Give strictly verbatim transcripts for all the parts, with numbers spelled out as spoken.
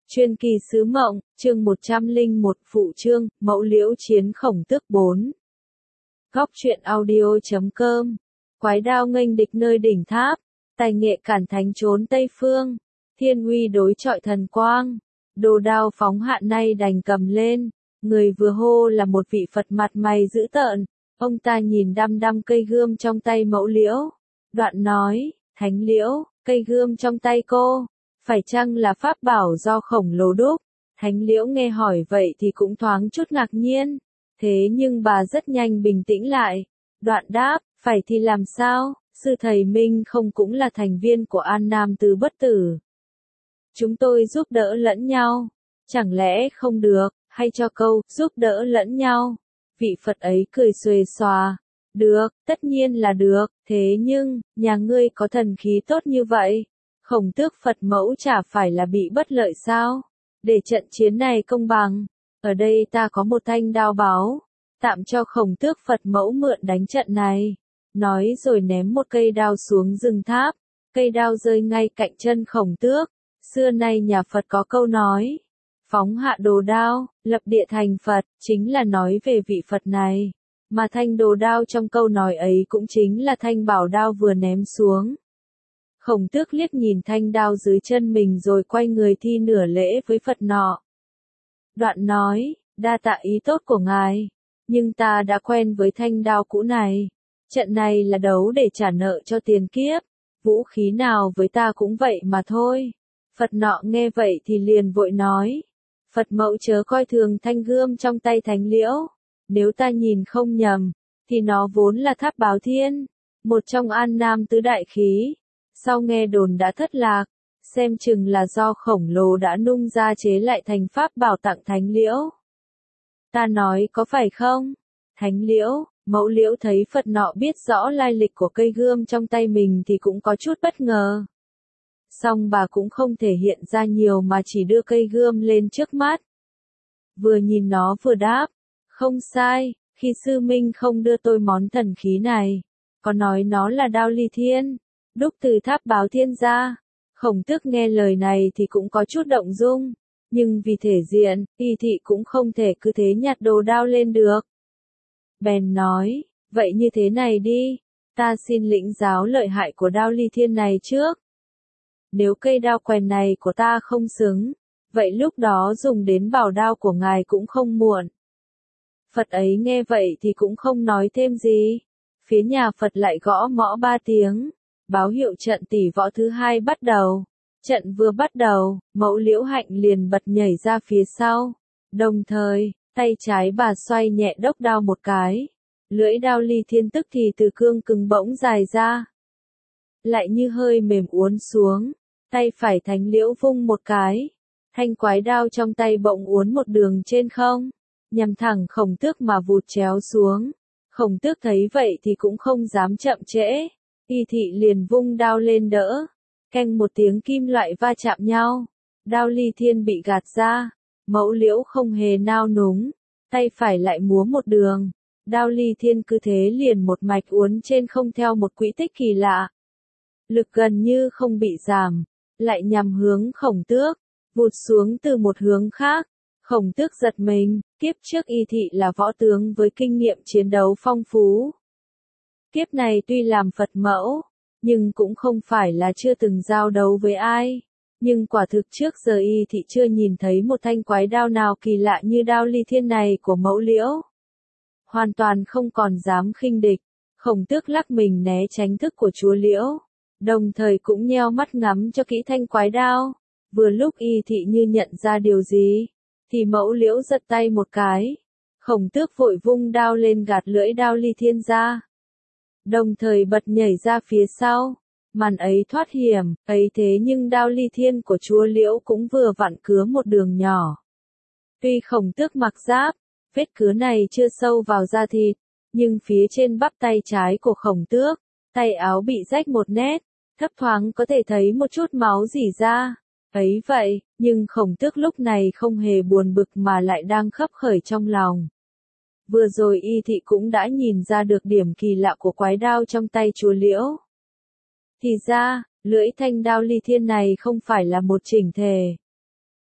Chuyên kỳ sứ mộng, chương một trăm lẻ một phụ chương, mẫu liễu chiến khổng tước bốn. Góc truyện audio chấm com. Quái đao nghênh địch nơi đỉnh tháp, tài nghệ cản thánh trốn Tây Phương, thiên uy đối trọi thần quang, đồ đao phóng hạ nay đành cầm lên, người vừa hô là một vị Phật mặt mày dữ tợn, ông ta nhìn đăm đăm cây gươm trong tay mẫu liễu, đoạn nói, thánh liễu, cây gươm trong tay cô, phải chăng là pháp bảo do khổng lồ đúc? Thánh liễu nghe hỏi vậy thì cũng thoáng chút ngạc nhiên, thế nhưng bà rất nhanh bình tĩnh lại, đoạn đáp, phải thì làm sao, sư thầy Minh không cũng là thành viên của An Nam Tứ Bất Tử. Chúng tôi giúp đỡ lẫn nhau, chẳng lẽ không được, hay cho câu, giúp đỡ lẫn nhau. Vị Phật ấy cười xuề xòa, được, tất nhiên là được, thế nhưng, nhà ngươi có thần khí tốt như vậy. Khổng tước Phật mẫu chả phải là bị bất lợi sao? Để trận chiến này công bằng, ở đây ta có một thanh đao báu, tạm cho khổng tước Phật mẫu mượn đánh trận này. Nói rồi ném một cây đao xuống rừng tháp, cây đao rơi ngay cạnh chân khổng tước. Xưa nay nhà Phật có câu nói, phóng hạ đồ đao, lập địa thành Phật, chính là nói về vị Phật này. Mà thanh đồ đao trong câu nói ấy cũng chính là thanh bảo đao vừa ném xuống. Khổng tước liếc nhìn thanh đao dưới chân mình rồi quay người thi nửa lễ với Phật nọ. Đoạn nói, đa tạ ý tốt của ngài, nhưng ta đã quen với thanh đao cũ này. Trận này là đấu để trả nợ cho tiền kiếp, vũ khí nào với ta cũng vậy mà thôi. Phật nọ nghe vậy thì liền vội nói, Phật mẫu chớ coi thường thanh gươm trong tay thánh liễu, nếu ta nhìn không nhầm, thì nó vốn là tháp báo thiên, một trong An Nam tứ đại khí. Sau nghe đồn đã thất lạc, xem chừng là do khổng lồ đã nung ra chế lại thành pháp bảo tặng thánh liễu. Ta nói có phải không? Thánh liễu, mẫu liễu thấy Phật nọ biết rõ lai lịch của cây gươm trong tay mình thì cũng có chút bất ngờ. Song bà cũng không thể hiện ra nhiều mà chỉ đưa cây gươm lên trước mắt. Vừa nhìn nó vừa đáp, không sai, khi sư minh không đưa tôi món thần khí này, có nói nó là đao ly thiên. Đúc từ tháp báo thiên ra, khổng tước nghe lời này thì cũng có chút động dung, nhưng vì thể diện, y thị cũng không thể cứ thế nhặt đồ đao lên được. Bèn nói, vậy như thế này đi, ta xin lĩnh giáo lợi hại của đao ly thiên này trước. Nếu cây đao quèn này của ta không xứng, vậy lúc đó dùng đến bảo đao của ngài cũng không muộn. Phật ấy nghe vậy thì cũng không nói thêm gì, phía nhà Phật lại gõ mõ ba tiếng. Báo hiệu trận tỷ võ thứ hai bắt đầu. Trận vừa bắt đầu, mẫu liễu hạnh liền bật nhảy ra phía sau. Đồng thời, tay trái bà xoay nhẹ đốc đao một cái. Lưỡi đao ly thiên tức thì từ cương cứng bỗng dài ra. Lại như hơi mềm uốn xuống. Tay phải thánh liễu vung một cái. Thanh quái đao trong tay bỗng uốn một đường trên không. Nhằm thẳng khổng tước mà vụt chéo xuống. Khổng tước thấy vậy thì cũng không dám chậm trễ. Y thị liền vung đao lên đỡ, canh một tiếng kim loại va chạm nhau, đao ly thiên bị gạt ra, mẫu liễu không hề nao núng, tay phải lại múa một đường, đao ly thiên cứ thế liền một mạch uốn trên không theo một quỹ tích kỳ lạ. Lực gần như không bị giảm, lại nhằm hướng khổng tước, vụt xuống từ một hướng khác, khổng tước giật mình, kiếp trước y thị là võ tướng với kinh nghiệm chiến đấu phong phú. Kiếp này tuy làm Phật mẫu, nhưng cũng không phải là chưa từng giao đấu với ai. Nhưng quả thực trước giờ y thị chưa nhìn thấy một thanh quái đao nào kỳ lạ như đao ly thiên này của mẫu liễu. Hoàn toàn không còn dám khinh địch, khổng tước lắc mình né tránh thức của chúa liễu. Đồng thời cũng nheo mắt ngắm cho kỹ thanh quái đao. Vừa lúc y thị như nhận ra điều gì, thì mẫu liễu giật tay một cái. Khổng tước vội vung đao lên gạt lưỡi đao ly thiên ra. Đồng thời bật nhảy ra phía sau, màn ấy thoát hiểm, ấy thế nhưng đao ly thiên của chúa liễu cũng vừa vặn cứa một đường nhỏ. Tuy khổng tước mặc giáp, vết cứa này chưa sâu vào da thịt, nhưng phía trên bắp tay trái của khổng tước, tay áo bị rách một nét, thấp thoáng có thể thấy một chút máu rỉ ra. Ấy vậy, nhưng khổng tước lúc này không hề buồn bực mà lại đang khấp khởi trong lòng. Vừa rồi y thị cũng đã nhìn ra được điểm kỳ lạ của quái đao trong tay chúa liễu. Thì ra, lưỡi thanh đao ly thiên này không phải là một chỉnh thể.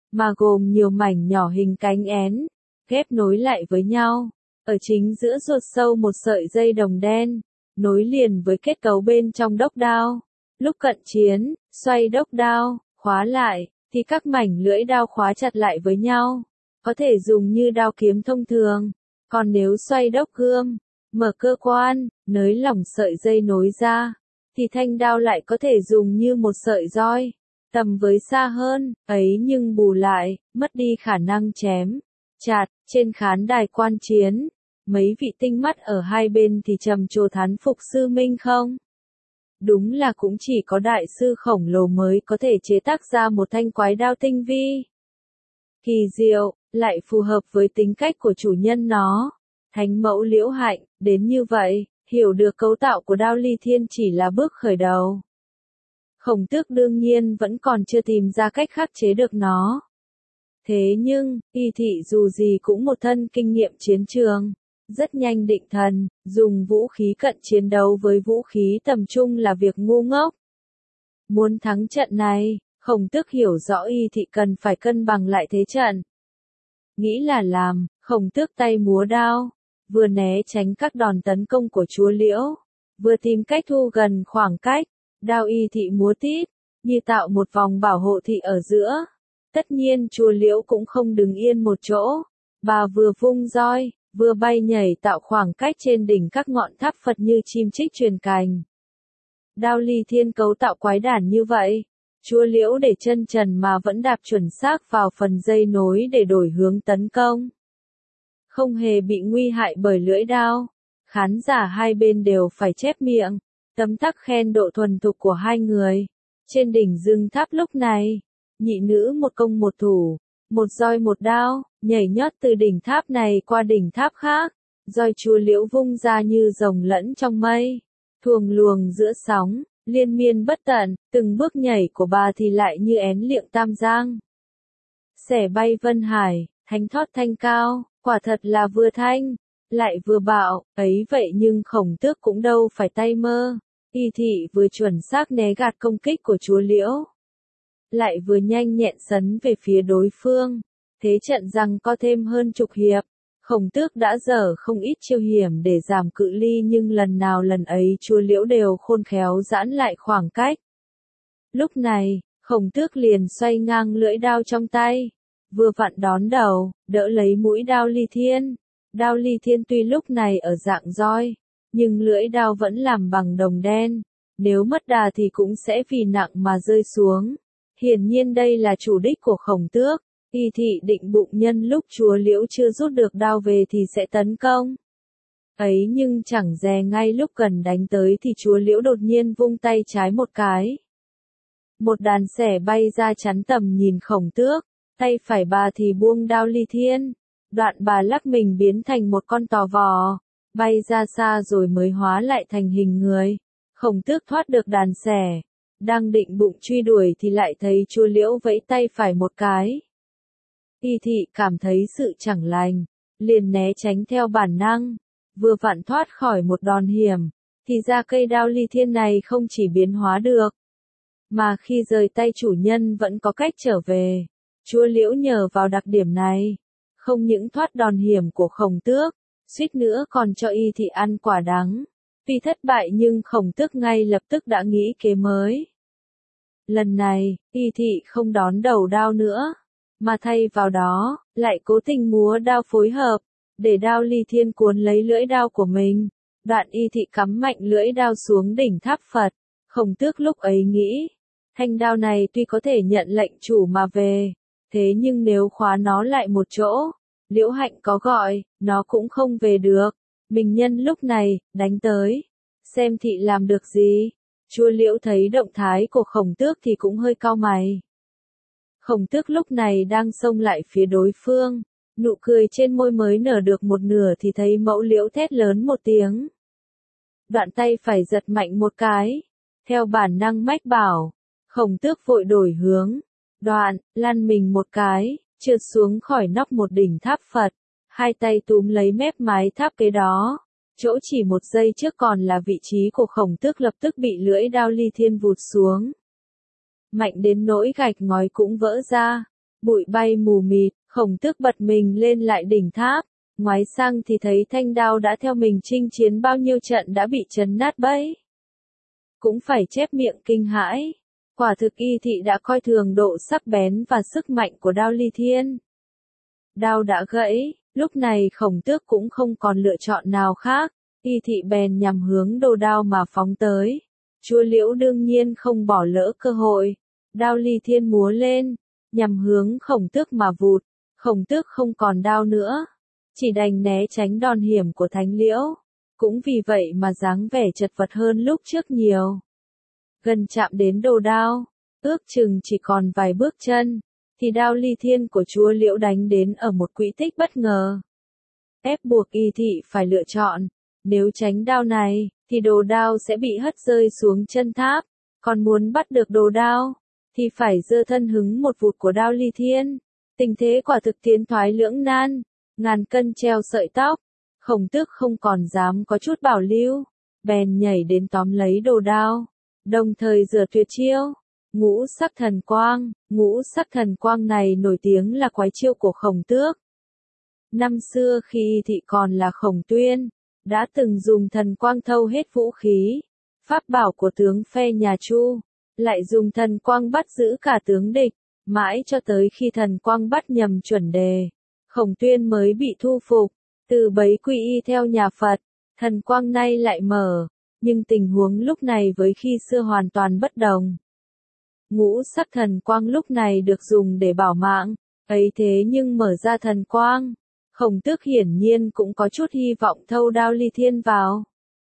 mà gồm nhiều mảnh nhỏ hình cánh én, ghép nối lại với nhau. Ở chính giữa ruột sâu một sợi dây đồng đen, nối liền với kết cấu bên trong đốc đao. Lúc cận chiến, xoay đốc đao, khóa lại, thì các mảnh lưỡi đao khóa chặt lại với nhau. Có thể dùng như đao kiếm thông thường. Còn nếu xoay đốc gươm, mở cơ quan, nới lỏng sợi dây nối ra, thì thanh đao lại có thể dùng như một sợi roi, tầm với xa hơn, ấy nhưng bù lại, mất đi khả năng chém, chặt. Trên khán đài quan chiến, mấy vị tinh mắt ở hai bên thì trầm trồ thán phục sư Minh không? Đúng là cũng chỉ có đại sư khổng lồ mới có thể chế tác ra một thanh quái đao tinh vi, kỳ diệu, lại phù hợp với tính cách của chủ nhân nó. Thánh mẫu Liễu Hạnh, đến như vậy, hiểu được cấu tạo của đao ly thiên chỉ là bước khởi đầu. Khổng Tước đương nhiên vẫn còn chưa tìm ra cách khắc chế được nó. Thế nhưng, Y Thị dù gì cũng một thân kinh nghiệm chiến trường, rất nhanh định thần, dùng vũ khí cận chiến đấu với vũ khí tầm trung là việc ngu ngốc. Muốn thắng trận này, Khổng Tước hiểu rõ Y Thị cần phải cân bằng lại thế trận. Nghĩ là làm, Khổng Tước tay múa đao, vừa né tránh các đòn tấn công của chúa Liễu, vừa tìm cách thu gần khoảng cách, đao Y Thị múa tít, như tạo một vòng bảo hộ thị ở giữa. Tất nhiên chúa Liễu cũng không đứng yên một chỗ, bà vừa vung roi, vừa bay nhảy tạo khoảng cách trên đỉnh các ngọn tháp Phật như chim chích truyền cành. Đao ly thiên cấu tạo quái đản như vậy, chúa Liễu để chân trần mà vẫn đạp chuẩn xác vào phần dây nối để đổi hướng tấn công. Không hề bị nguy hại bởi lưỡi đao, khán giả hai bên đều phải chép miệng, tấm tắc khen độ thuần thục của hai người. Trên đỉnh dương tháp lúc này, nhị nữ một công một thủ, một roi một đao, nhảy nhót từ đỉnh tháp này qua đỉnh tháp khác, roi chúa Liễu vung ra như rồng lẫn trong mây, thuồng luồng giữa sóng, liên miên bất tận, từng bước nhảy của bà thì lại như én liệng tam giang. Xẻ bay vân hải, thánh thót thanh cao, quả thật là vừa thanh, lại vừa bạo, ấy vậy nhưng Khổng Tước cũng đâu phải tay mơ. Y Thị vừa chuẩn xác né gạt công kích của chúa Liễu, lại vừa nhanh nhẹn sấn về phía đối phương. Thế trận rằng có thêm hơn chục hiệp, Khổng Tước đã dở không ít chiêu hiểm để giảm cự ly nhưng lần nào lần ấy chúa Liễu đều khôn khéo giãn lại khoảng cách. Lúc này, Khổng Tước liền xoay ngang lưỡi đao trong tay, vừa vặn đón đầu, đỡ lấy mũi đao ly thiên. Đao ly thiên tuy lúc này ở dạng roi, nhưng lưỡi đao vẫn làm bằng đồng đen, nếu mất đà thì cũng sẽ vì nặng mà rơi xuống. Hiển nhiên đây là chủ đích của Khổng Tước. Y Thị định bụng nhân lúc chúa Liễu chưa rút được đao về thì sẽ tấn công. Ấy nhưng chẳng dè ngay lúc gần đánh tới thì chúa Liễu đột nhiên vung tay trái một cái. Một đàn xẻ bay ra chắn tầm nhìn Khổng Tước, tay phải bà thì buông đao ly thiên. Đoạn bà lắc mình biến thành một con tò vò, bay ra xa rồi mới hóa lại thành hình người. Khổng Tước thoát được đàn xẻ, đang định bụng truy đuổi thì lại thấy chúa Liễu vẫy tay phải một cái. Y Thị cảm thấy sự chẳng lành, liền né tránh theo bản năng, vừa vặn thoát khỏi một đòn hiểm, thì ra cây đao ly thiên này không chỉ biến hóa được, mà khi rời tay chủ nhân vẫn có cách trở về. Chúa Liễu nhờ vào đặc điểm này, không những thoát đòn hiểm của Khổng Tước, suýt nữa còn cho Y Thị ăn quả đắng. Tuy thất bại nhưng Khổng Tước ngay lập tức đã nghĩ kế mới. Lần này, Y Thị không đón đầu đao nữa, mà thay vào đó, lại cố tình múa đao phối hợp, để đao ly thiên cuốn lấy lưỡi đao của mình. Đoạn Y Thị cắm mạnh lưỡi đao xuống đỉnh tháp Phật. Khổng Tước lúc ấy nghĩ, thanh đao này tuy có thể nhận lệnh chủ mà về, thế nhưng nếu khóa nó lại một chỗ, Liễu Hạnh có gọi, nó cũng không về được. Mình nhân lúc này, đánh tới, xem Thị làm được gì. Chúa Liễu thấy động thái của Khổng Tước thì cũng hơi cau mày. Khổng Tước lúc này đang xông lại phía đối phương, nụ cười trên môi mới nở được một nửa thì thấy mẫu Liễu thét lớn một tiếng. Đoạn tay phải giật mạnh một cái, theo bản năng mách bảo, Khổng Tước vội đổi hướng, đoạn, lăn mình một cái, trượt xuống khỏi nóc một đỉnh tháp Phật, hai tay túm lấy mép mái tháp kế đó. Chỗ chỉ một giây trước còn là vị trí của Khổng Tước lập tức bị lưỡi đao ly thiên vụt xuống. Mạnh đến nỗi gạch ngói cũng vỡ ra. Bụi bay mù mịt, Khổng Tước bật mình lên lại đỉnh tháp, ngoái sang thì thấy thanh đao đã theo mình chinh chiến bao nhiêu trận đã bị chấn nát bấy. Cũng phải chép miệng kinh hãi, quả thực Y Thị đã coi thường độ sắc bén và sức mạnh của đao Ly Thiên. Đao đã gãy, lúc này Khổng Tước cũng không còn lựa chọn nào khác, Y Thị bèn nhằm hướng đồ đao mà phóng tới. Chúa Liễu đương nhiên không bỏ lỡ cơ hội, đao Ly Thiên múa lên, nhằm hướng Khổng Tước mà vụt. Khổng Tước không còn đao nữa, chỉ đành né tránh đòn hiểm của Thánh Liễu, cũng vì vậy mà dáng vẻ chật vật hơn lúc trước nhiều. Gần chạm đến đồ đao, ước chừng chỉ còn vài bước chân, thì đao Ly Thiên của chúa Liễu đánh đến ở một quỹ tích bất ngờ. Ép buộc Y Thị phải lựa chọn, nếu tránh đao này, thì đồ đao sẽ bị hất rơi xuống chân tháp, còn muốn bắt được đồ đao, thì phải giơ thân hứng một vụt của đao Ly Thiên. Tình thế quả thực tiến thoái lưỡng nan, ngàn cân treo sợi tóc, Khổng Tước không còn dám có chút bảo lưu, bèn nhảy đến tóm lấy đồ đao, đồng thời giở tuyệt chiêu, ngũ sắc thần quang. Ngũ sắc thần quang này nổi tiếng là quái chiêu của Khổng Tước. Năm xưa khi Y Thị còn là Khổng Tuyên, đã từng dùng thần quang thâu hết vũ khí, pháp bảo của tướng phe nhà Chu, lại dùng thần quang bắt giữ cả tướng địch. Mãi cho tới khi thần quang bắt nhầm chuẩn đề, Khổng Tuyên mới bị thu phục, từ bấy quy y theo nhà Phật, thần quang nay lại mở, nhưng tình huống lúc này với khi xưa hoàn toàn bất đồng. Ngũ sắc thần quang lúc này được dùng để bảo mạng, ấy thế nhưng mở ra thần quang, Khổng Tước hiển nhiên cũng có chút hy vọng thâu đao Ly Thiên vào.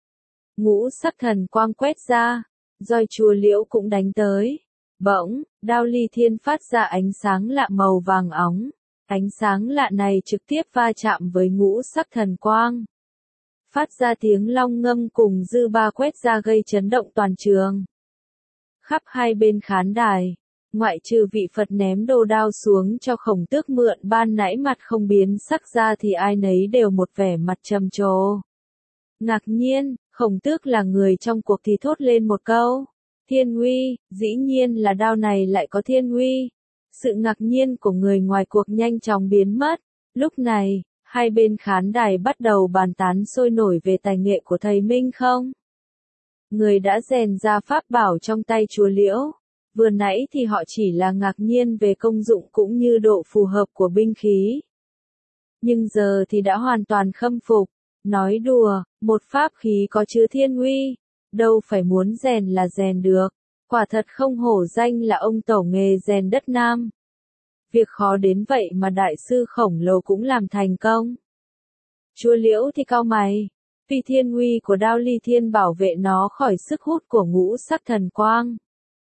Ngũ sắc thần quang quét ra, roi chúa Liễu cũng đánh tới. Bỗng, đao Ly Thiên phát ra ánh sáng lạ màu vàng óng. Ánh sáng lạ này trực tiếp va chạm với ngũ sắc thần quang. Phát ra tiếng long ngâm cùng dư ba quét ra gây chấn động toàn trường. Khắp hai bên khán đài, ngoại trừ vị Phật ném đồ đao xuống cho Khổng Tước mượn ban nãy mặt không biến sắc ra thì ai nấy đều một vẻ mặt trầm trồ. Ngạc nhiên, Khổng Tước là người trong cuộc thì thốt lên một câu. Thiên uy, dĩ nhiên là đao này lại có thiên uy. Sự ngạc nhiên của người ngoài cuộc nhanh chóng biến mất. Lúc này, hai bên khán đài bắt đầu bàn tán sôi nổi về tài nghệ của thầy Minh Không. Người đã rèn ra pháp bảo trong tay chúa Liễu. Vừa nãy thì họ chỉ là ngạc nhiên về công dụng cũng như độ phù hợp của binh khí. Nhưng giờ thì đã hoàn toàn khâm phục. Nói đùa, một pháp khí có chứa thiên uy. Đâu phải muốn rèn là rèn được, quả thật không hổ danh là ông tổ nghề rèn đất Nam. Việc khó đến vậy mà đại sư khổng lồ cũng làm thành công. Chúa Liễu thì cau mày, vì thiên uy của đao Ly Thiên bảo vệ nó khỏi sức hút của ngũ sắc thần quang.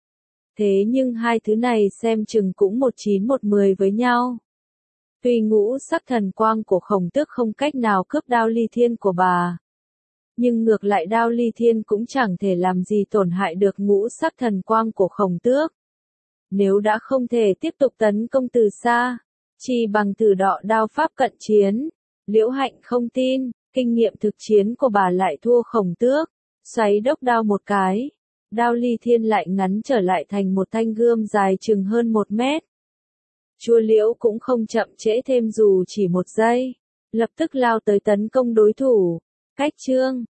Thế nhưng hai thứ này xem chừng cũng một chín một mười với nhau. Tuy ngũ sắc thần quang của Khổng Tước không cách nào cướp đao Ly Thiên của bà. Nhưng ngược lại đao Ly Thiên cũng chẳng thể làm gì tổn hại được ngũ sắc thần quang của Khổng Tước. Nếu đã không thể tiếp tục tấn công từ xa, chỉ bằng thử đọ đao pháp cận chiến, Liễu Hạnh không tin, kinh nghiệm thực chiến của bà lại thua Khổng Tước, xoáy đốc đao một cái, đao Ly Thiên lại ngắn trở lại thành một thanh gươm dài chừng hơn một mét. Chúa Liễu cũng không chậm trễ thêm dù chỉ một giây, lập tức lao tới tấn công đối thủ. Cách chương